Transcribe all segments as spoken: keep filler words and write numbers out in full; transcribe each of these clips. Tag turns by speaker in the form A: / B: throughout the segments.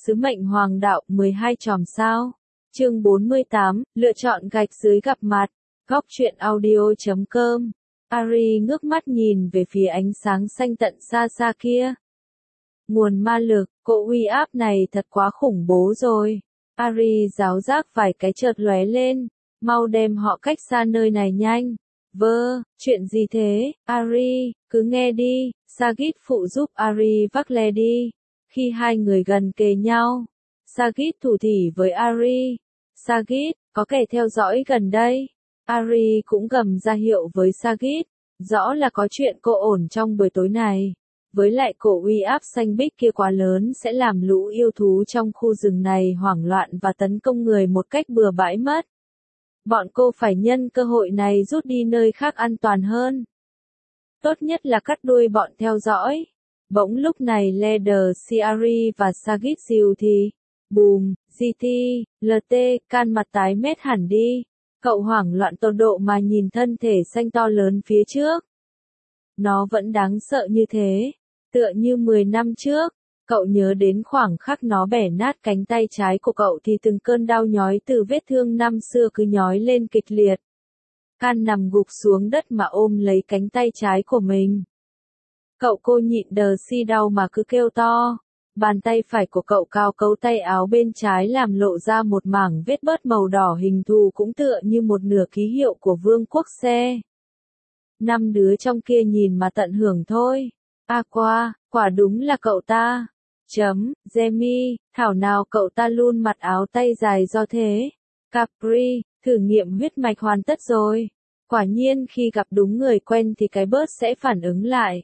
A: Sứ mệnh hoàng đạo mười hai chòm sao. Chương bốn mươi tám, lựa chọn gạch dưới gặp mặt. Góc truyện audio chấm com. Ari ngước mắt nhìn về phía ánh sáng xanh tận xa xa kia. Nguồn ma lực, cỗ uy áp này thật quá khủng bố rồi. Ari giáo giác vài cái chợt lóe lên. Mau đem họ cách xa nơi này nhanh. Vơ, chuyện gì thế, Ari, cứ nghe đi. Sagit phụ giúp Ari vác le đi. Khi hai người gần kề nhau, Sagit thủ thỉ với Ari. Sagit, có kẻ theo dõi gần đây. Ari cũng gầm ra hiệu với Sagit. Rõ là có chuyện cô ổn trong buổi tối này. Với lại cổ uy áp xanh bích kia quá lớn sẽ làm lũ yêu thú trong khu rừng này hoảng loạn và tấn công người một cách bừa bãi mất. Bọn cô phải nhân cơ hội này rút đi nơi khác an toàn hơn. Tốt nhất là cắt đuôi bọn theo dõi. Bỗng lúc này Leader Ari và Sagit dìu thì, bùm, giê tê, lờ tê, can mặt tái mét hẳn đi. Cậu hoảng loạn tột độ mà nhìn thân thể xanh to lớn phía trước. Nó vẫn đáng sợ như thế, tựa như mười năm trước. Cậu nhớ đến khoảng khắc nó bẻ nát cánh tay trái của cậu thì từng cơn đau nhói từ vết thương năm xưa cứ nhói lên kịch liệt. Can nằm gục xuống đất mà ôm lấy cánh tay trái của mình. Cậu cô nhịn đờ si đau mà cứ kêu to. Bàn tay phải của cậu cao cấu tay áo bên trái làm lộ ra một mảng vết bớt màu đỏ hình thù cũng tựa như một nửa ký hiệu của vương quốc xe. Năm đứa trong kia nhìn mà tận hưởng thôi. Aqua, quả đúng là cậu ta. Chấm, Jamie, thảo nào cậu ta luôn mặc áo tay dài do thế. Capri, thử nghiệm huyết mạch hoàn tất rồi. Quả nhiên khi gặp đúng người quen thì cái bớt sẽ phản ứng lại.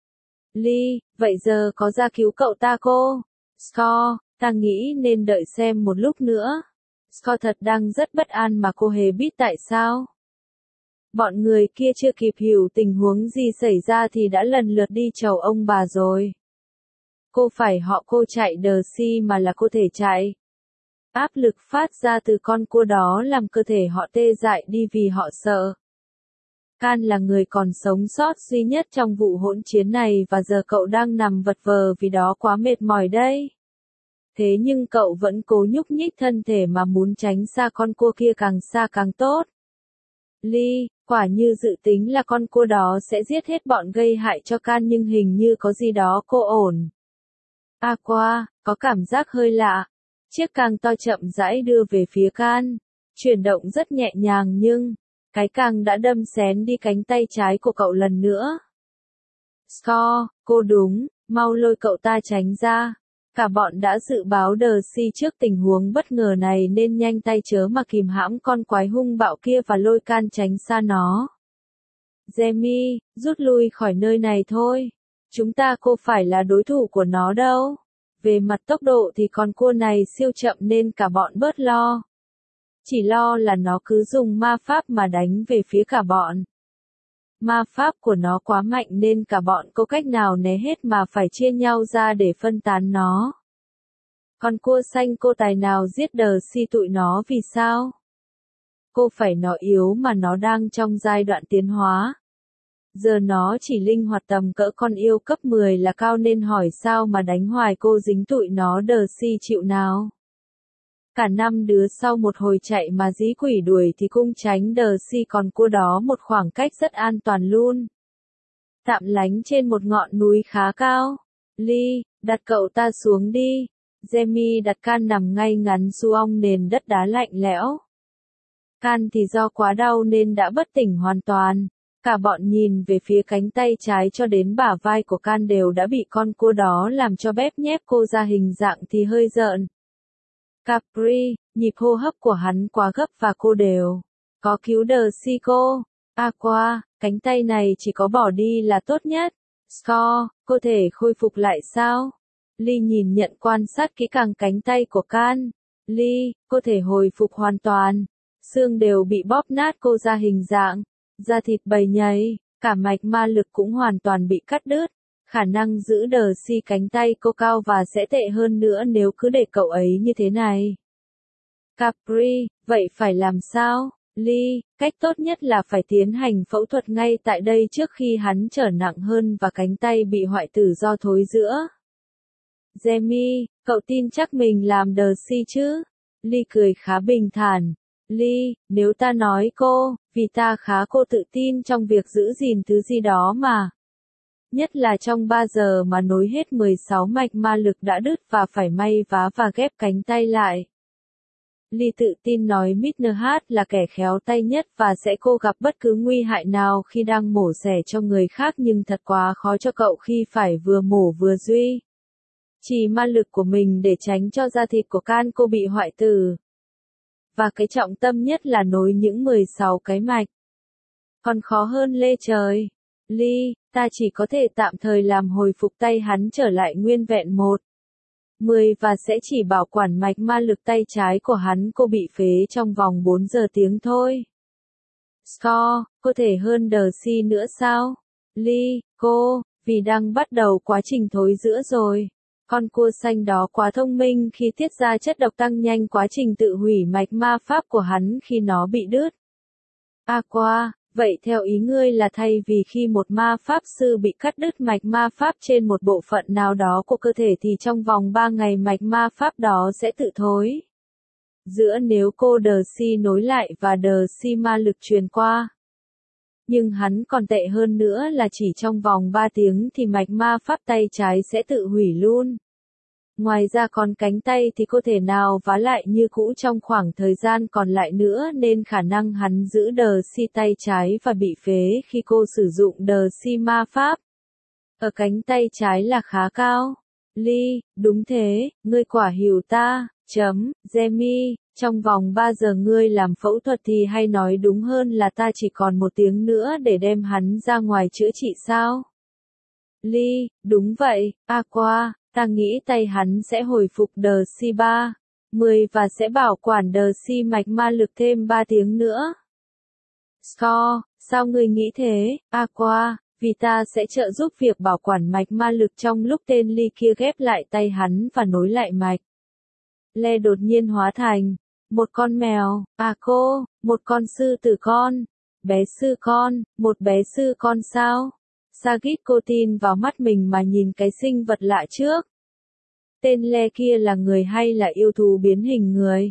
A: Lee, vậy giờ có ra cứu cậu ta cô? Scott, ta nghĩ nên đợi xem một lúc nữa. Scott thật đang rất bất an mà cô hề biết tại sao. Bọn người kia chưa kịp hiểu tình huống gì xảy ra thì đã lần lượt đi chầu ông bà rồi. Cô phải họ cô chạy đờ si mà là cô thể chạy. Áp lực phát ra từ con cua đó làm cơ thể họ tê dại đi vì họ sợ. Can là người còn sống sót duy nhất trong vụ hỗn chiến này và giờ cậu đang nằm vật vờ vì đó quá mệt mỏi đây. Thế nhưng cậu vẫn cố nhúc nhích thân thể mà muốn tránh xa con cua kia càng xa càng tốt. Lee, quả như dự tính là con cua đó sẽ giết hết bọn gây hại cho Can nhưng hình như có gì đó cô ổn. Aqua, có cảm giác hơi lạ. Chiếc càng to chậm rãi đưa về phía Can. Chuyển động rất nhẹ nhàng nhưng, cái càng đã đâm xén đi cánh tay trái của cậu lần nữa. Scott, cô đúng, mau lôi cậu ta tránh ra. Cả bọn đã dự báo đờ si trước tình huống bất ngờ này nên nhanh tay chớ mà kìm hãm con quái hung bạo kia và lôi Can tránh xa nó. Jamie, rút lui khỏi nơi này thôi. Chúng ta cô phải là đối thủ của nó đâu. Về mặt tốc độ thì con cua này siêu chậm nên cả bọn bớt lo. Chỉ lo là nó cứ dùng ma pháp mà đánh về phía cả bọn. Ma pháp của nó quá mạnh nên cả bọn có cách nào né hết mà phải chia nhau ra để phân tán nó. Con cua xanh cô tài nào giết đờ si tụi nó vì sao? Cô phải nó yếu mà nó đang trong giai đoạn tiến hóa. Giờ nó chỉ linh hoạt tầm cỡ con yêu cấp mười là cao nên hỏi sao mà đánh hoài cô dính tụi nó đờ si chịu nào. Cả năm đứa sau một hồi chạy mà dí quỷ đuổi thì cung tránh đờ si còn cua đó một khoảng cách rất an toàn luôn. Tạm lánh trên một ngọn núi khá cao. Lee, đặt cậu ta xuống đi. Jamie đặt Can nằm ngay ngắn xuống nền đất đá lạnh lẽo. Can thì do quá đau nên đã bất tỉnh hoàn toàn. Cả bọn nhìn về phía cánh tay trái cho đến bả vai của Can đều đã bị con cua đó làm cho bép nhép cô ra hình dạng thì hơi rợn. Capri, nhịp hô hấp của hắn quá gấp và cô đều. Có cứu đờ si cô. Aqua, cánh tay này chỉ có bỏ đi là tốt nhất. Scott, cô thể khôi phục lại sao? Lee nhìn nhận quan sát kỹ càng cánh tay của Can. Lee, cô thể hồi phục hoàn toàn. Xương đều bị bóp nát cô ra hình dạng. Da thịt bầy nhầy, cả mạch ma lực cũng hoàn toàn bị cắt đứt. Khả năng giữ đờ si cánh tay cô cao và sẽ tệ hơn nữa nếu cứ để cậu ấy như thế này. Capri, vậy phải làm sao? Lee, cách tốt nhất là phải tiến hành phẫu thuật ngay tại đây trước khi hắn trở nặng hơn và cánh tay bị hoại tử do thối rữa. Jamie, cậu tin chắc mình làm Darcy chứ? Lee cười khá bình thản. Lee, nếu ta nói cô, vì ta khá cô tự tin trong việc giữ gìn thứ gì đó mà. Nhất là trong ba giờ mà nối hết mười sáu mạch ma lực đã đứt và phải may vá và ghép cánh tay lại. Lee tự tin nói mít H là kẻ khéo tay nhất và sẽ cô gặp bất cứ nguy hại nào khi đang mổ xẻ cho người khác, nhưng thật quá khó cho cậu khi phải vừa mổ vừa duy trì ma lực của mình để tránh cho da thịt của can cô bị hoại tử. Và cái trọng tâm nhất là nối những mười sáu cái mạch. Còn khó hơn lê trời. Lee, ta chỉ có thể tạm thời làm hồi phục tay hắn trở lại nguyên vẹn một mười và sẽ chỉ bảo quản mạch ma lực tay trái của hắn cô bị phế trong vòng bốn giờ tiếng thôi. Score, có thể hơn Darcy nữa sao? Lee, cô, vì đang bắt đầu quá trình thối rữa rồi. Con cua xanh đó quá thông minh khi tiết ra chất độc tăng nhanh quá trình tự hủy mạch ma pháp của hắn khi nó bị đứt. Aqua, vậy theo ý ngươi là thay vì khi một ma pháp sư bị cắt đứt mạch ma pháp trên một bộ phận nào đó của cơ thể thì trong vòng ba ngày mạch ma pháp đó sẽ tự thối giữa nếu cô Darcy nối lại và Darcy ma lực truyền qua. Nhưng hắn còn tệ hơn nữa là chỉ trong vòng ba tiếng thì mạch ma pháp tay trái sẽ tự hủy luôn. Ngoài ra còn cánh tay thì có thể nào vá lại như cũ trong khoảng thời gian còn lại nữa, nên khả năng hắn giữ Darcy tay trái và bị phế khi cô sử dụng Darcy ma pháp ở cánh tay trái là khá cao. Lee, đúng thế, ngươi quả hiểu ta, chấm, Jamie, trong vòng ba giờ ngươi làm phẫu thuật thì hay nói đúng hơn là ta chỉ còn một tiếng nữa để đem hắn ra ngoài chữa trị sao? Lee, đúng vậy, Aqua, ta nghĩ tay hắn sẽ hồi phục Darcy ba mười và sẽ bảo quản Darcy mạch ma lực thêm ba tiếng nữa. Score, sao ngươi nghĩ thế, Aqua? Vì ta sẽ trợ giúp việc bảo quản mạch ma lực trong lúc tên Lee kia ghép lại tay hắn và nối lại mạch. Le đột nhiên hóa thành một con mèo, à cô, một con sư tử con, bé sư con, một bé sư con sao? Sagit cô tin vào mắt mình mà nhìn cái sinh vật lạ trước. Tên Le kia là người hay là yêu thú biến hình người?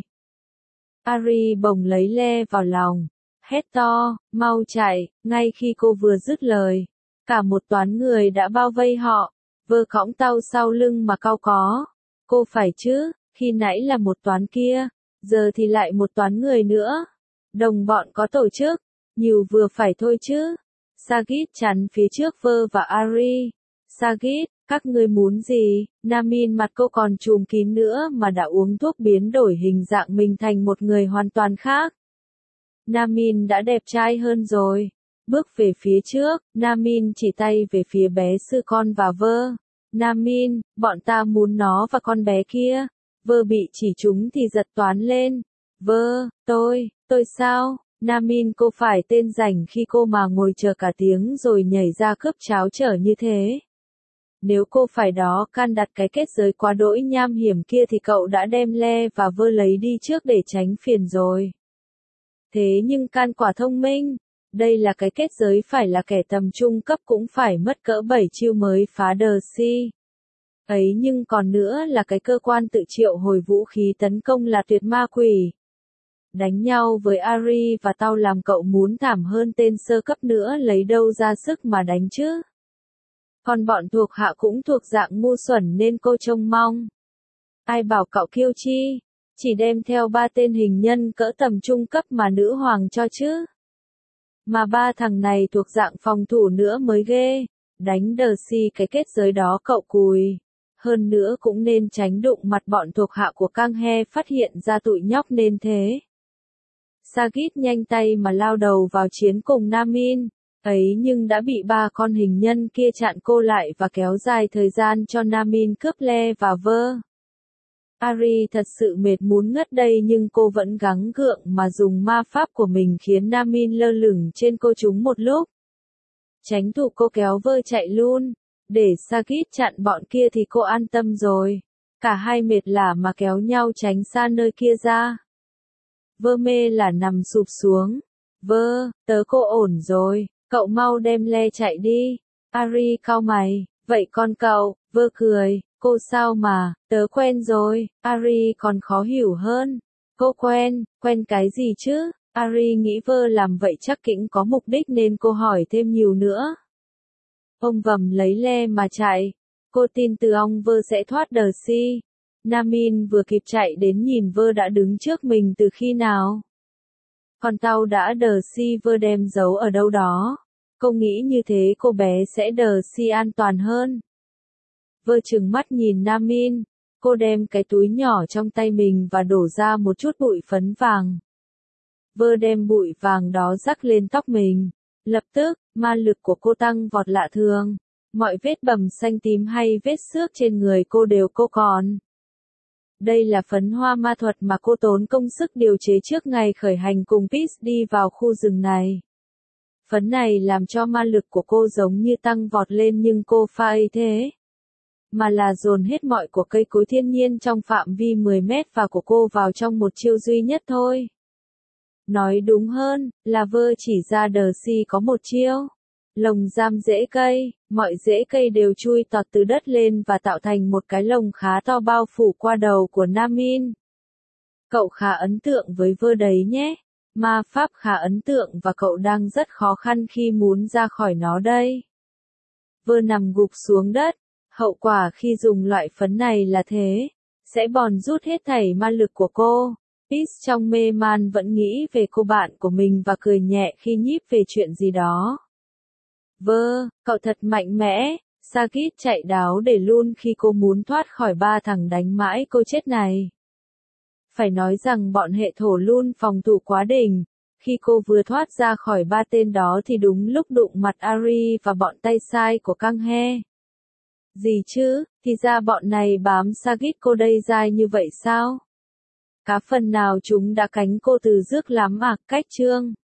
A: Ari bồng lấy Le vào lòng, hét to, mau chạy, ngay khi cô vừa dứt lời. Cả một toán người đã bao vây họ, vơ cõng tàu sau lưng mà cau có. Cô phải chứ, khi nãy là một toán kia, giờ thì lại một toán người nữa. Đồng bọn có tổ chức, nhiều vừa phải thôi chứ. Sagit chắn phía trước Vơ và Ari. Sagit, các ngươi muốn gì? Namin mặt cô còn trùm kín nữa mà đã uống thuốc biến đổi hình dạng mình thành một người hoàn toàn khác. Namin đã đẹp trai hơn rồi. Bước về phía trước, Namin chỉ tay về phía bé sư con và Vơ. Namin, bọn ta muốn nó và con bé kia. Vơ bị chỉ trúng thì giật toán lên. Vơ, tôi, tôi sao? Namin cô phải tên rảnh khi cô mà ngồi chờ cả tiếng rồi nhảy ra cướp cháo chở như thế. Nếu cô phải đó can đặt cái kết giới quá đỗi nham hiểm kia thì cậu đã đem Le và Vơ lấy đi trước để tránh phiền rồi. Thế nhưng can quả thông minh. Đây là cái kết giới phải là kẻ tầm trung cấp cũng phải mất cỡ bảy chiêu mới phá Darcy. Ấy nhưng còn nữa là cái cơ quan tự triệu hồi vũ khí tấn công là tuyệt ma quỷ. Đánh nhau với Ari và tao làm cậu muốn thảm hơn tên sơ cấp nữa lấy đâu ra sức mà đánh chứ. Còn bọn thuộc hạ cũng thuộc dạng ngu xuẩn nên cô trông mong. Ai bảo cậu kiêu chi, chỉ đem theo ba tên hình nhân cỡ tầm trung cấp mà nữ hoàng cho chứ. Mà ba thằng này thuộc dạng phòng thủ nữa mới ghê. Đánh Darcy cái kết giới đó cậu cùi. Hơn nữa cũng nên tránh đụng mặt bọn thuộc hạ của Cang He phát hiện ra tụi nhóc nên thế. Sagit nhanh tay mà lao đầu vào chiến cùng Namin. Ấy nhưng đã bị ba con hình nhân kia chặn cô lại và kéo dài thời gian cho Namin cướp Le và Vơ. Ari thật sự mệt muốn ngất đây nhưng cô vẫn gắng gượng mà dùng ma pháp của mình khiến Namin lơ lửng trên cô chúng một lúc. Tránh thủ cô kéo Vơ chạy luôn. Để Sagit chặn bọn kia thì cô an tâm rồi. Cả hai mệt lả mà kéo nhau tránh xa nơi kia ra. Vơ mê là nằm sụp xuống. Vơ, tớ cô ổn rồi, cậu mau đem Le chạy đi. Ari cau mày, vậy con cậu, Vơ cười, Cô sao mà, tớ quen rồi, Ari còn khó hiểu hơn. Cô quen, quen cái gì chứ? Ari nghĩ vơ làm vậy chắc cũng có mục đích nên cô hỏi thêm nhiều nữa. Ông vầm lấy le mà chạy. Cô tin từ ong vơ sẽ thoát đờ si. Namin vừa kịp chạy đến nhìn vơ đã đứng trước mình từ khi nào. Con tàu đã đờ si vơ đem giấu ở đâu đó. Cô nghĩ như thế cô bé sẽ đờ si an toàn hơn. Vơ trừng mắt nhìn Namin. Cô đem cái túi nhỏ trong tay mình và đổ ra một chút bụi phấn vàng. Vơ đem bụi vàng đó rắc lên tóc mình. Lập tức, ma lực của cô tăng vọt lạ thường. Mọi vết bầm xanh tím hay vết xước trên người cô đều cô còn. Đây là phấn hoa ma thuật mà cô tốn công sức điều chế trước ngày khởi hành cùng Peach đi vào khu rừng này. Phấn này làm cho ma lực của cô giống như tăng vọt lên nhưng cô pha ấy thế. Mà là dồn hết mọi của cây cối thiên nhiên trong phạm vi mười mét và của cô vào trong một chiêu duy nhất thôi. Nói đúng hơn, là vơ chỉ ra đờ si có một chiêu. Lồng giam rễ cây, mọi rễ cây đều chui tọt từ đất lên và tạo thành một cái lồng khá to bao phủ qua đầu của Namin. Cậu khá ấn tượng với vơ đấy nhé. Ma pháp khá ấn tượng và cậu đang rất khó khăn khi muốn ra khỏi nó đây. Vơ nằm gục xuống đất. Hậu quả khi dùng loại phấn này là thế. Sẽ bòn rút hết thảy ma lực của cô. Peach trong mê man vẫn nghĩ về cô bạn của mình và cười nhẹ khi nhíp về chuyện gì đó. Vơ, cậu thật mạnh mẽ. Sagit chạy đáo để luôn khi cô muốn thoát khỏi ba thằng đánh mãi cô chết này. Phải nói rằng bọn hệ thổ luôn phòng thủ quá đỉnh. Khi cô vừa thoát ra khỏi ba tên đó thì đúng lúc đụng mặt Ari và bọn tay sai của Căng He. Gì chứ, thì ra bọn này bám Sagit cô đây dai như vậy sao? Cá phần nào chúng đã cánh cô từ rước lắm à, cách chương.